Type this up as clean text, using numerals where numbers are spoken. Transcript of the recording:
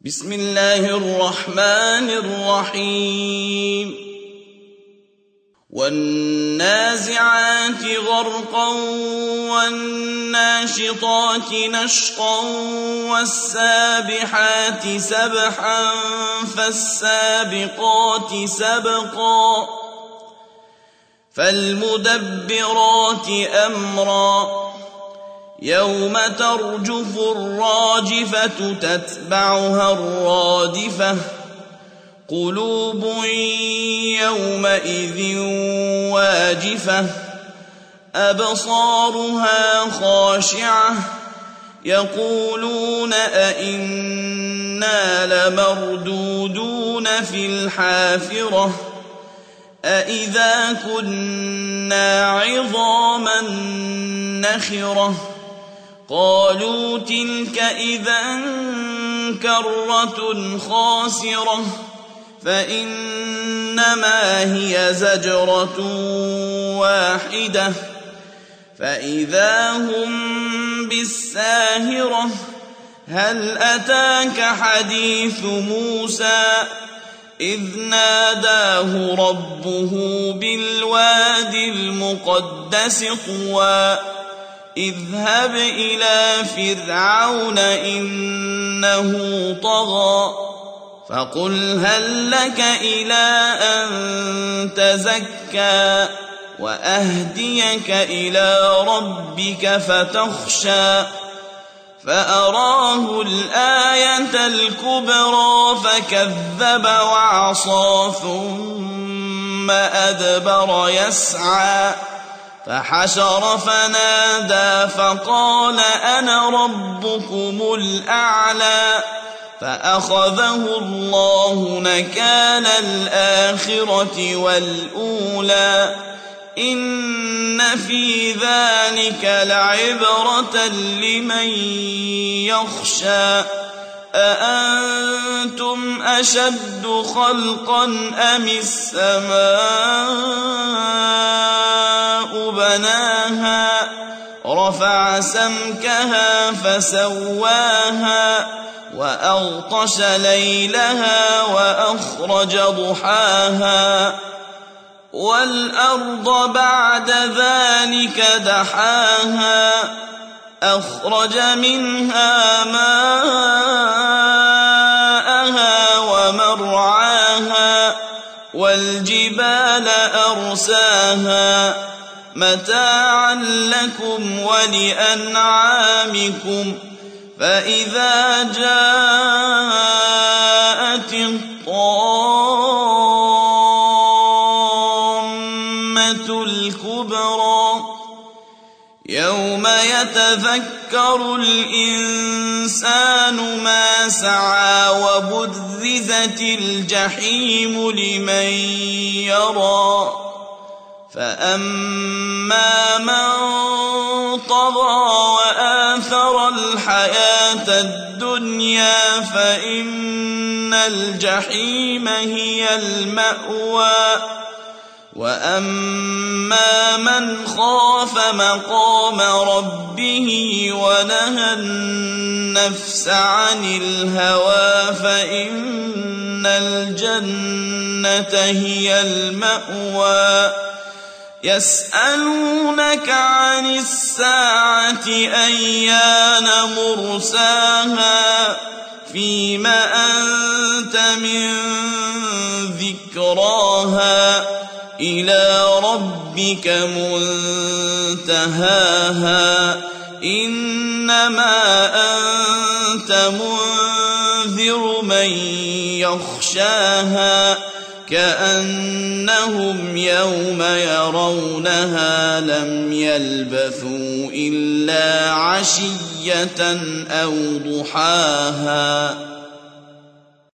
بسم الله الرحمن الرحيم والنازعات غرقا والناشطات نشطا والسابحات سبحا فالسابقات سبقا فالمدبرات أمرا يوم ترجف الراجفة تتبعها الرادفة قلوب يومئذ واجفة أبصارها خاشعة يقولون أئنا لمردودون في الحافرة أئذا كنا عظاما نخرة قالوا تلك إذا كرة خاسرة فإنما هي زجرة واحدة فإذا هم بالساهرة هل أتاك حديث موسى إذ ناداه ربه بالوادي المقدس طوى اذهب إلى فرعون إنه طغى فقل هل لك إلى أن تزكى وأهديك إلى ربك فتخشى فأراه الآية الكبرى فكذب وعصى ثم أدبر يسعى فحشر فنادى فقال أنا ربكم الأعلى فأخذه الله نكال الآخرة والأولى إن في ذلك لعبرة لمن يخشى أأنتم أشد خلقا أم السماء بناها رفع سمكها فسواها وأغطش ليلها وأخرج ضحاها والأرض بعد ذلك دحاها أخرج منها ماءها ومرعاها والجبال أرساها متاعا لكم ولأنعامكم فإذا جاءت الطامة الكبرى يوم يتذكر الإنسان ما سعى وبرزت الجحيم لمن يرى فأما من طغى وآثر الحياة الدنيا فإن الجحيم هي المأوى وأما من خاف مقام ربه ونهى النفس عن الهوى فإن الجنة هي المأوى يسألونك عن الساعة أيان مرساها فيم أنت من ذكراها إلى ربك منتهاها إنما أنت منذر من يخشاها كأنهم يوم يرونها لم يلبثوا إلا عشية أو ضحاها